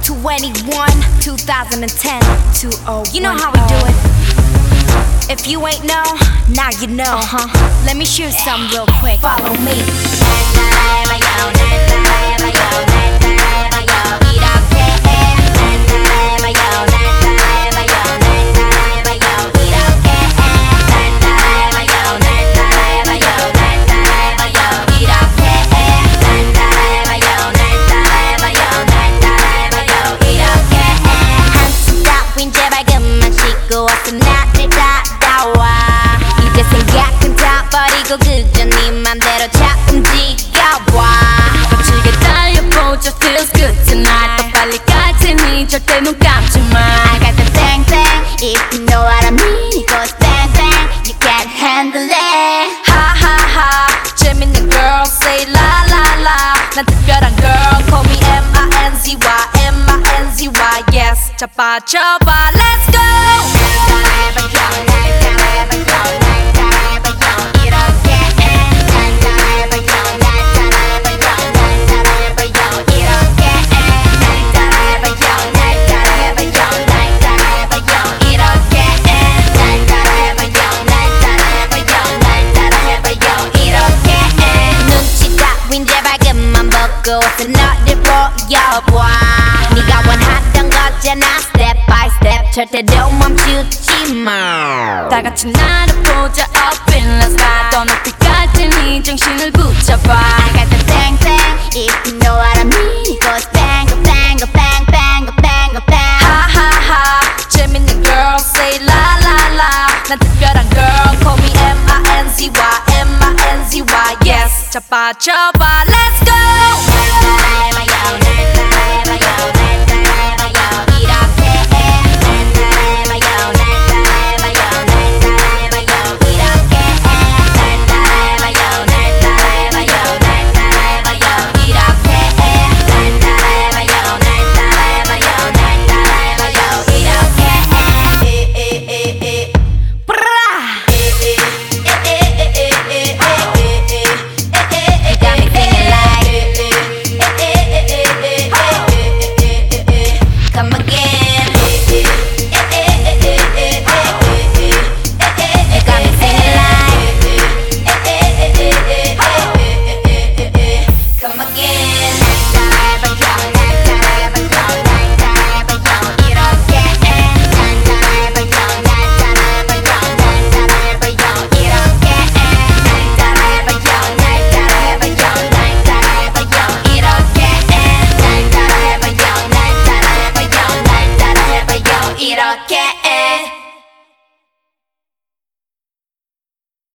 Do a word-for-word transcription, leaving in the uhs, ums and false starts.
twenty-one, two thousand ten, two oh one. You know how we do it. If you ain't know, now you know. Uh-huh. Let me shoot some real quick. Follow me. 나를 따라와 이제 생각은 다 버리고 그저 네 맘대로 자 움직여봐 거칠게 달려보자 feels good tonight 더 빨리 갈 테니 절대 눈 감지 마 I got the bang bang if you know what I mean it goes bang bang you can't handle it 하하하 재밌는 girl say la la la 난 특별한 girl call me M I N Z Y M I N Z Y yes 자빠져봐 let's go 옷은 너를 보여봐 네가 원하던 거잖아 step by step 절대로 멈추지 마 다같이 나를 보자 up in the sky 더 높이 갈 테니 정신을 붙잡아 I got the bang bang if you know what I mean it goes bang bang bang bang bang bang 하하하 재밌는 girl say la la la 난 특별한 girl call me M I N Z Y M I N Z Y yes 자빠져봐 let's go 이렇게